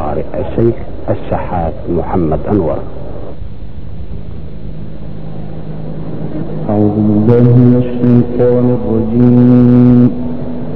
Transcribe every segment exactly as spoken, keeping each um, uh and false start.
القارئ الشيخ الشحات محمد أنور. أعوذ بالله من الشيطان الرجيم.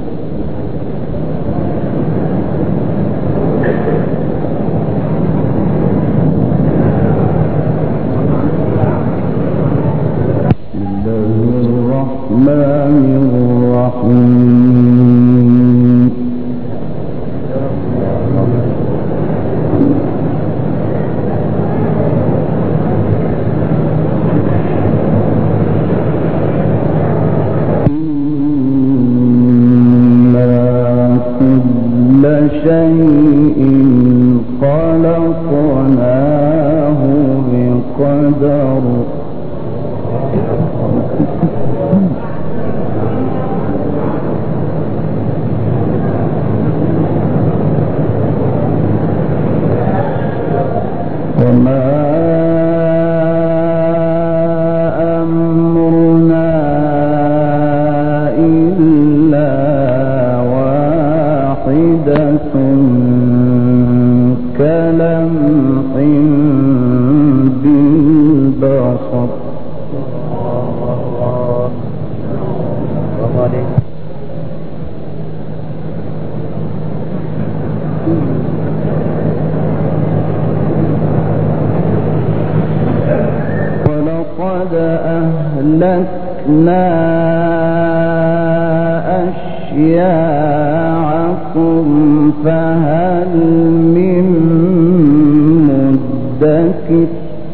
ولقد أهلكنا أشياعكم فهل من مدكر.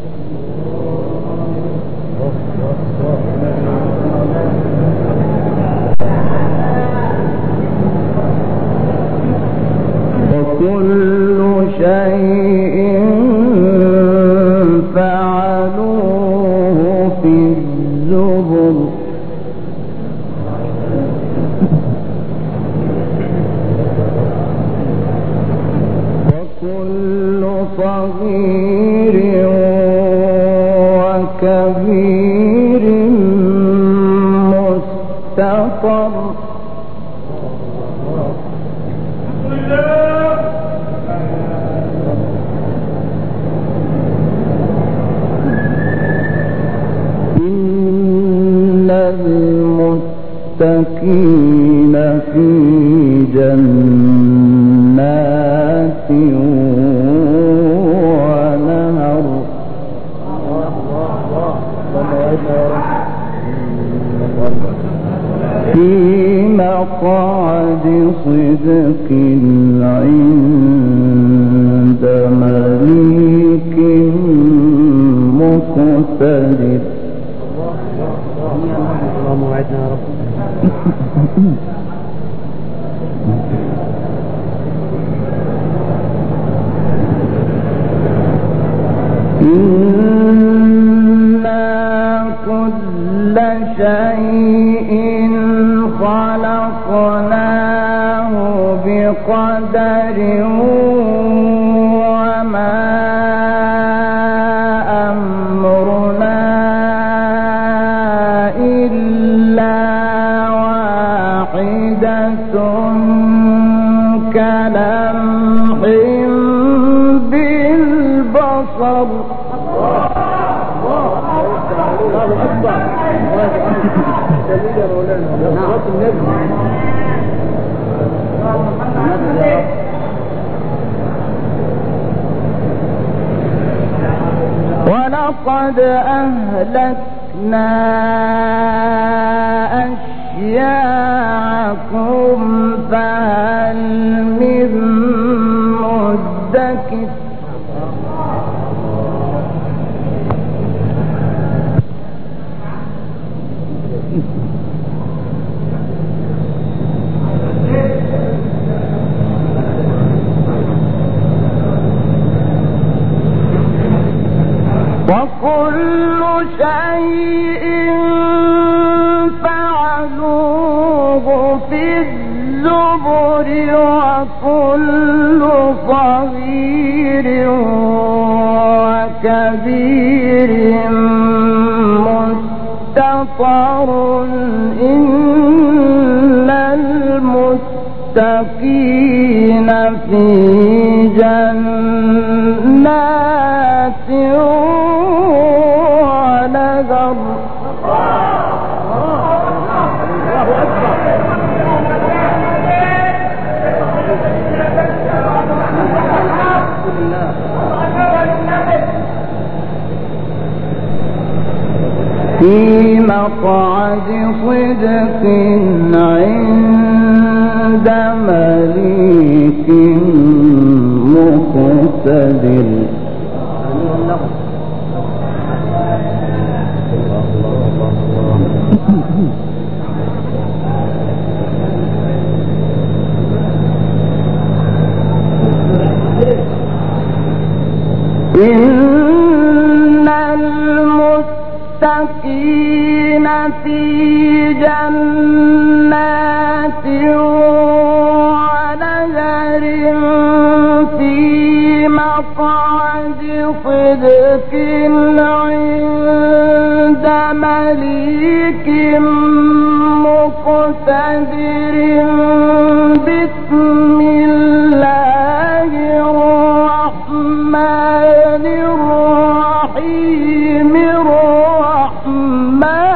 وكل شيء فعلوه في الزبر. وكل صغير وكبير مستطر. إن المتقين في جنات ونهر. في مقعد صدق عند مليك مقتدر. اللهم وعدنا يا رب. إنا كل شيء خلقناه بقدر وما أمرنا إلا واحدة كلمح بالبصر. ولقد أهلكنا أشياعكم فهل من مدكر. وكل شيء فعلوه في الزبر. وكل صغير وكبير مستطر. إن المتقين المتقين في جنات ونهر في مقعد صدق عند مليك مقتدر. إن المتقين في جنات ونهر في مقعد صدق عند مليك مقتدر. بسم الله الرحمن الرحيم. الرحمن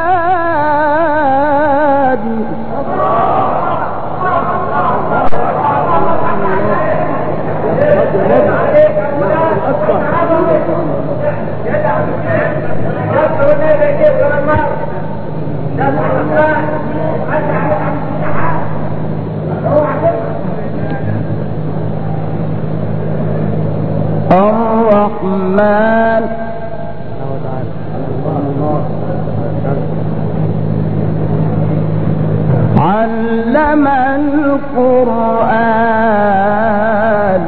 الرحمن علم القرآن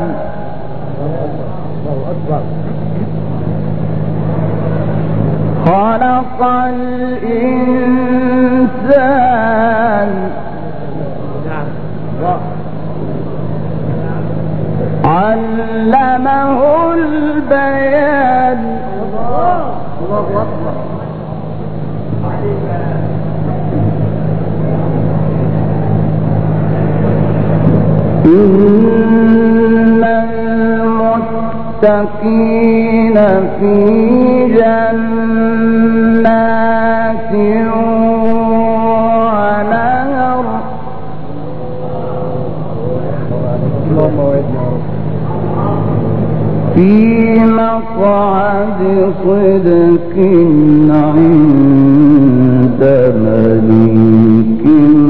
خلق الإنسان علمه البيان. إن المتقين في جنات ونهر في مقعد صدق عند مليك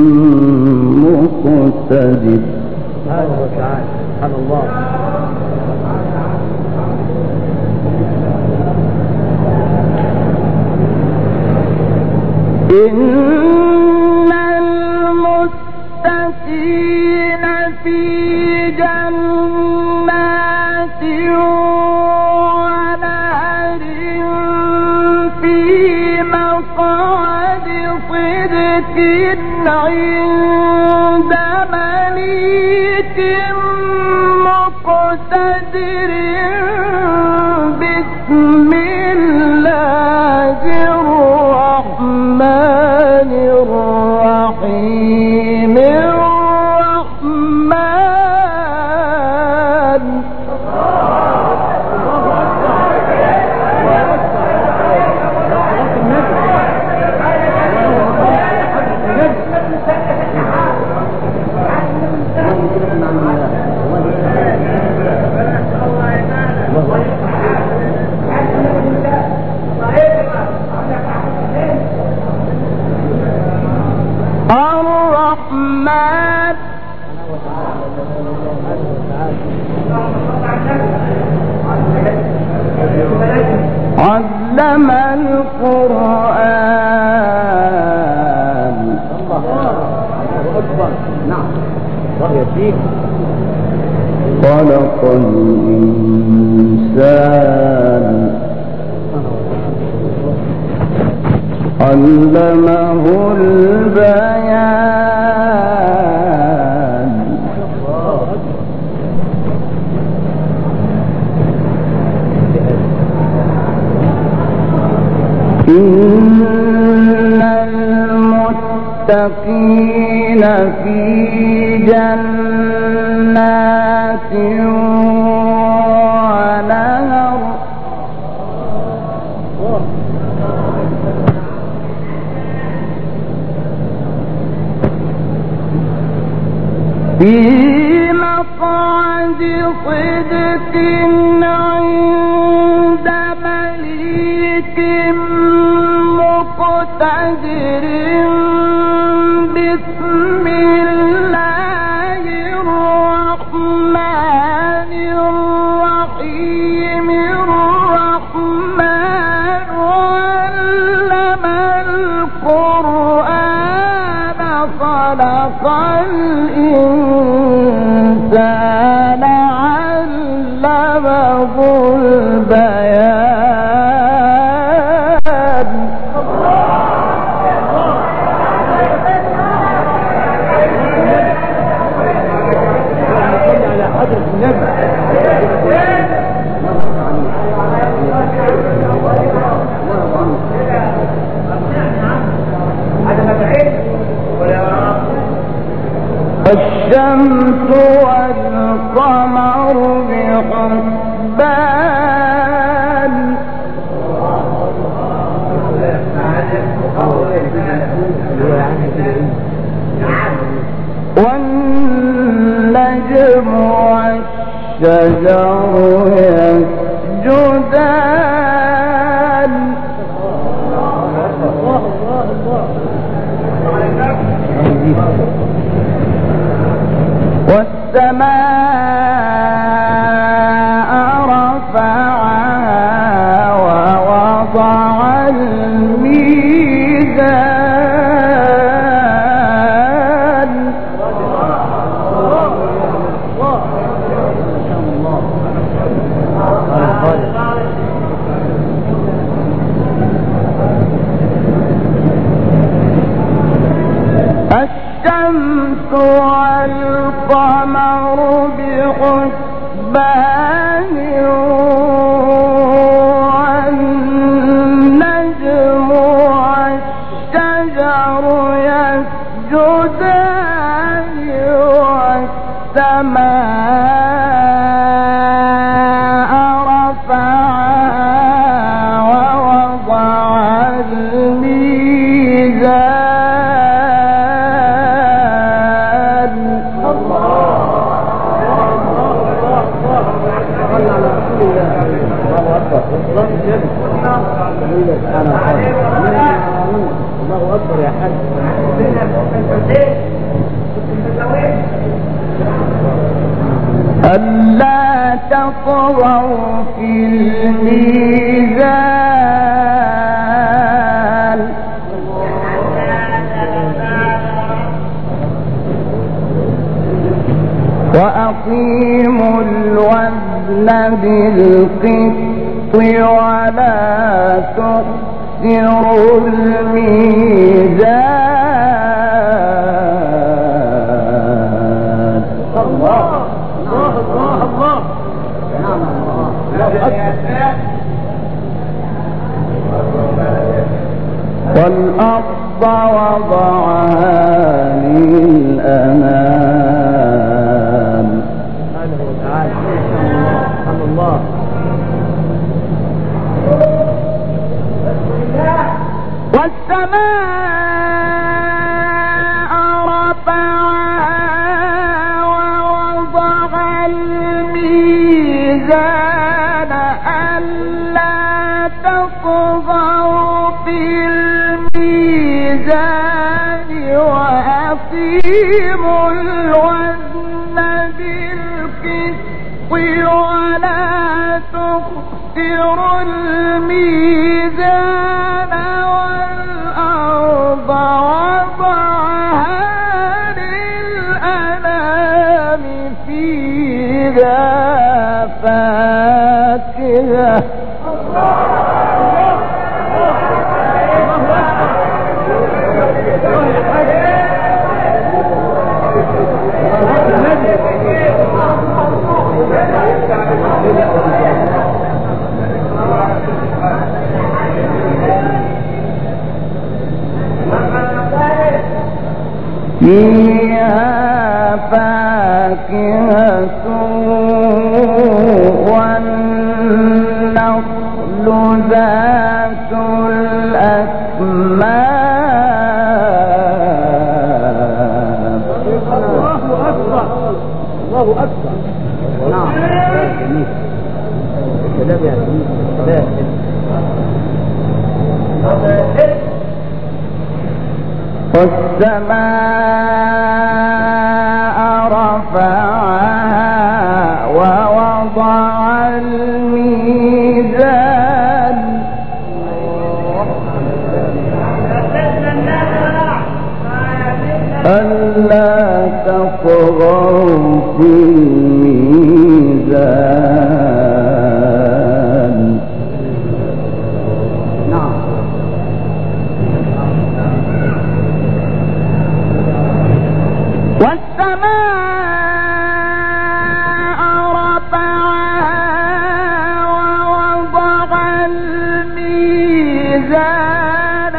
مقتدر. سبحانه وتعالى. سبحان الله. إن المتقين في جنات ونهر في مقعد صدق عند مليك مقتدر. بسم الله الرحمن الرحيم. الرحمن الرحمن علم القرآن. نعم. رأي فيك. خلق الإنسان علمه البيان. إن المتقين المتقين في جنات ونهر في مقعد صدق عند مليك مقتدر بسم الله الرحمن الرحيم الرحمن علم القرآن خلق الإنسان علمه البيان الشمس والقمر بحسبان والنجم والشجر يسجدان والسماء رفعها ووضع الميزان الشمس والقمر بحسبان والنجم والشجر يسجدان والسماء رفعها ووضع الميزان الله أكبر يا حاج. ألا تطغوا في الميزان وأقيموا الوزن بالقسط ولا تخسروا الميزان. الله الله الله الله. نعم الله. والأرض وضعها للأنام سبحانه وتعالى. سبحان الله. والسماء رفعها ووضع الميزان ألا تطغوا في الميزان وأقيموا الوزن بالقسط ولا تخسروا الميزان والأرض وضعها للأنام فيها فاكهة فيها فاكهة والنخل ذات الأكمام. الله أكبر الله أكبر. نعم كلام يا سيدي. والسماء رفعها ووضع الميزان ألا تطغوا في الميزان. نعم والسماء رفعها ووضع الميزان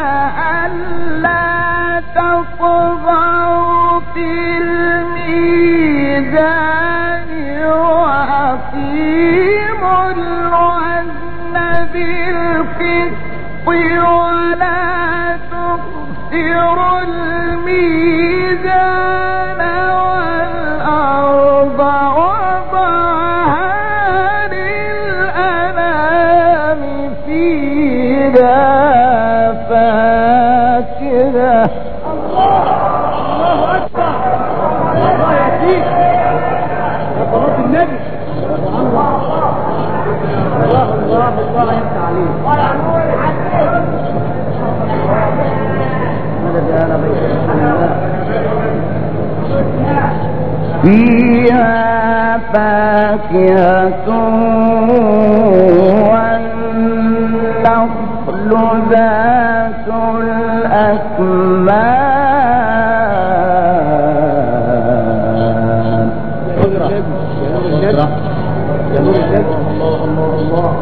ألا تطغوا في الميزان وأقيموا الوزن بالقسط ولا تخسروا الميزان والأرض وضعها للأنام فيها فاكهة. الله أكبر. الله يهديك يا صلاة النبي. الله الله الله الله يفتح عليك. مدد يا رب. فيها فاكهة والنخل ذات الأكمام. يا نور النبي يا نور النبي. الله الله الله.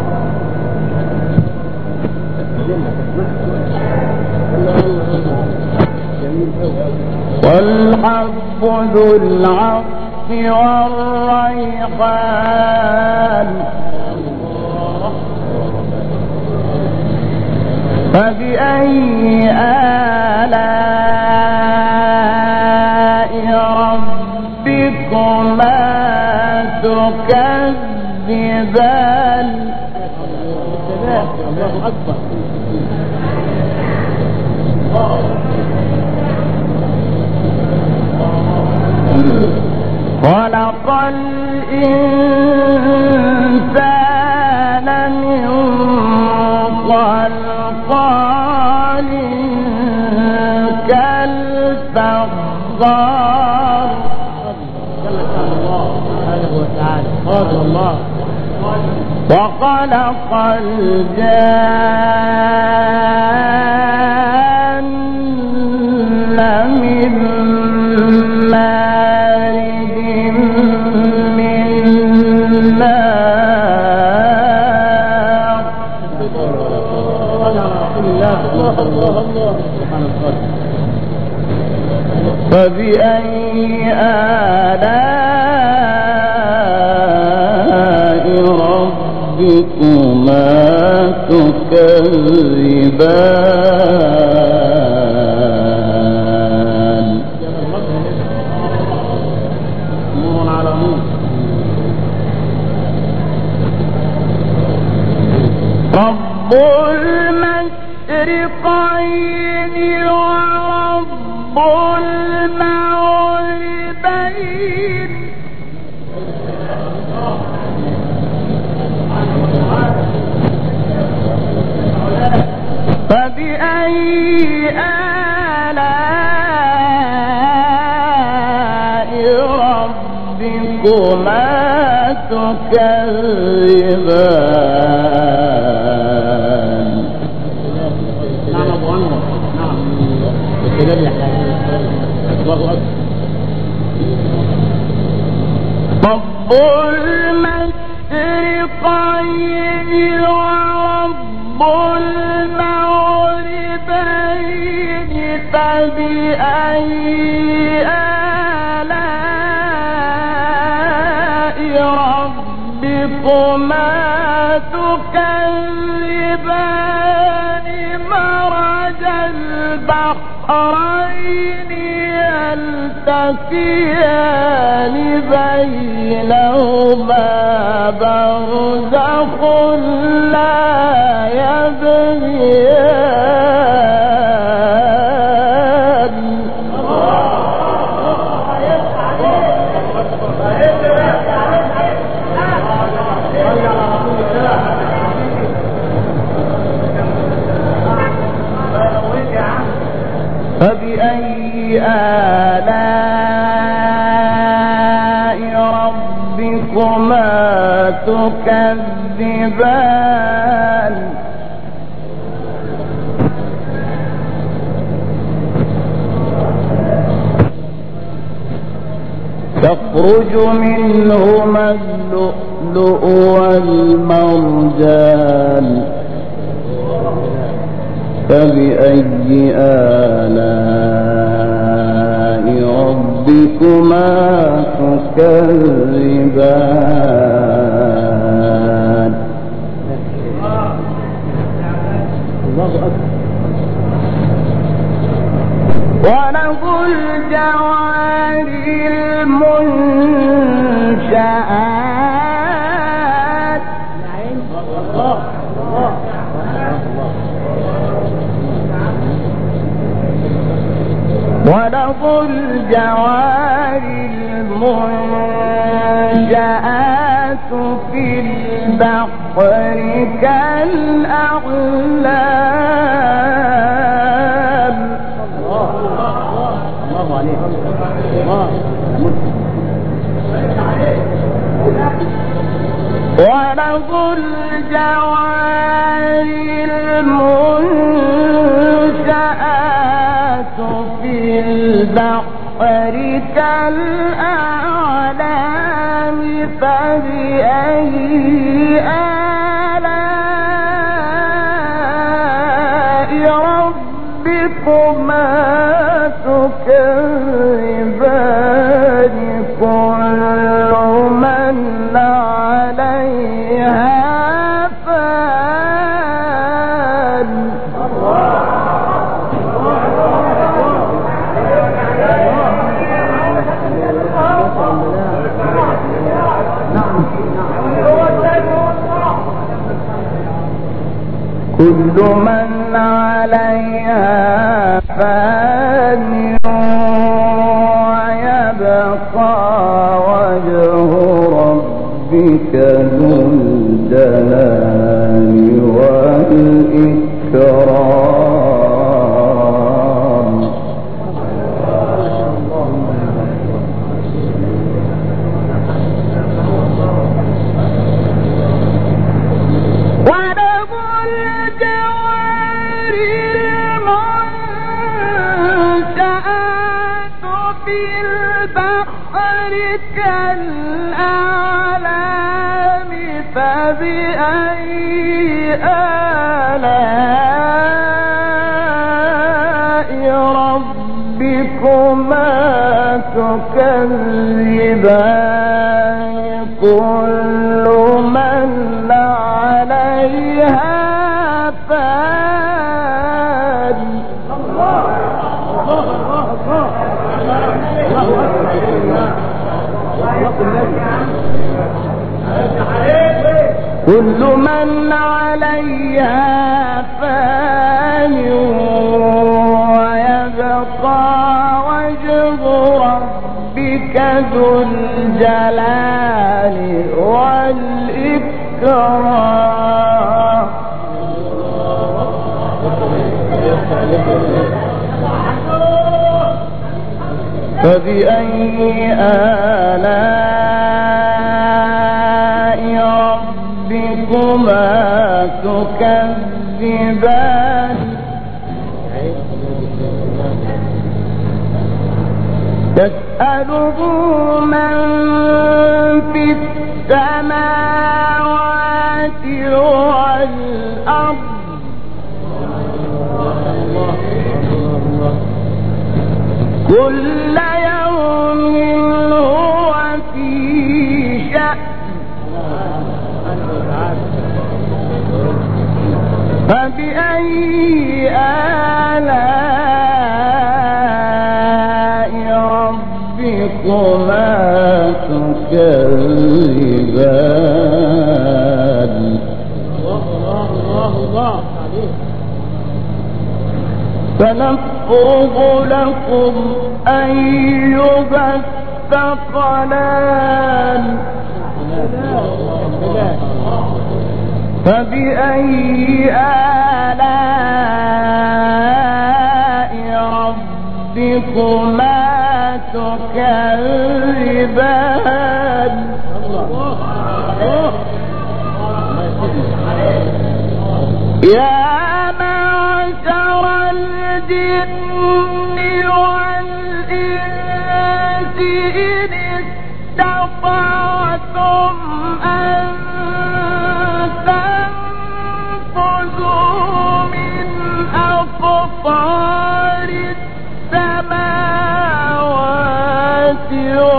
والحب ذو العصف والريحان فبأي آلاء ربكما تكذبان. الله أكبر. خلق الإنسان من صلصال كالفخار وخلق الجان من مارج من نار. فبأي آلاء ربكما تكذبان. نور على نور. رب المشرقين ورب المغربين فبأي آلاء ربكما تكذبان. نعم أبو أنور. نعم الكلام يحيى. الله أكبر. رب المشرقين ورب المغربين فبأي ربكما تكذبان مرج البحرين يلتقيان بينهما برزخ لا يبغيان فبأي آلاء ربكما تكذبان تخرج منهما اللؤلؤ والمرجان فبأي آلاء ربكما تكذبان وله الجوار المنشآت وله الجوار المنشآت في البحر كالأعلام الله عليك وله الجوار المنشآت في البحر كالأعلام فبأي آلاء ربكما تكذبان كل من عليها فان كل من عليها فان ويبقى وجه ربك ذو الجلال والإكرام وله الجوار المنشآت في البحر كالأعلام فبأي آلاء ربكما تكذبان كل من عليها فان كل من عليها فان ويبقى وجه ربك ذو الجلال والإكرام فبأي آلاء ربكما تكذبان يسأله من في السماوات والأرض كل يوم هو في شأن سنفرغ لكم أيها الثقلان فبأي آلاء ربكما تكذبان يا معشر الجن والإنس إن استطعتم أن تنفذوا من أقطار السماوات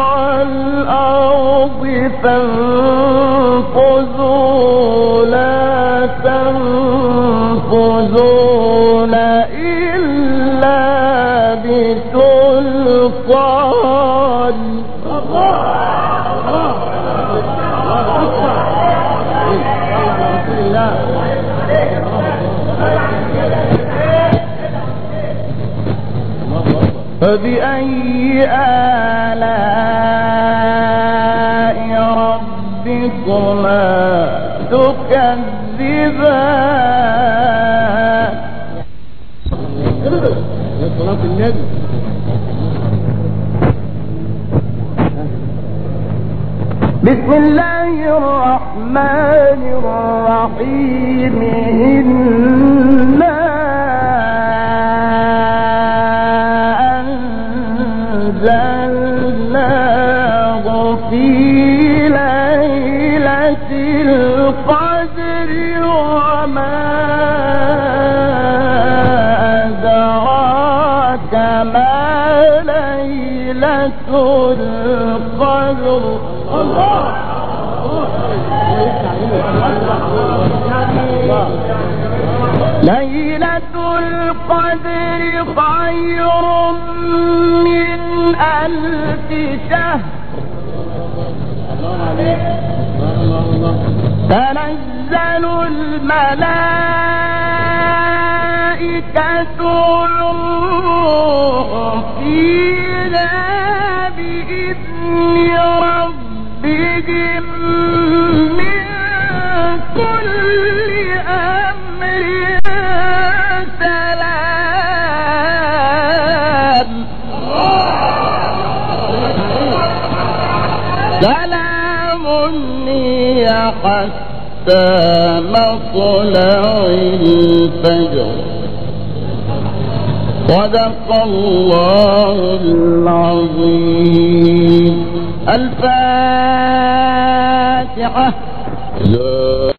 والأرض فانفذوا لا تنفذون إلا بسلطان فبأي آلاء ربكما تكذبان صلاة النبي. بسم الله الرحمن الرحيم إنا أنزلناه في ليلة القدر وما أدراك ما ليلة القدر ليلة القدر خير من ألف شهر تنزل الملائكة والروح فيها بإذن ربهم من كل أمر سلام سلام هي حتى مطلع الفجر صدق الله العظيم. الفاتحة.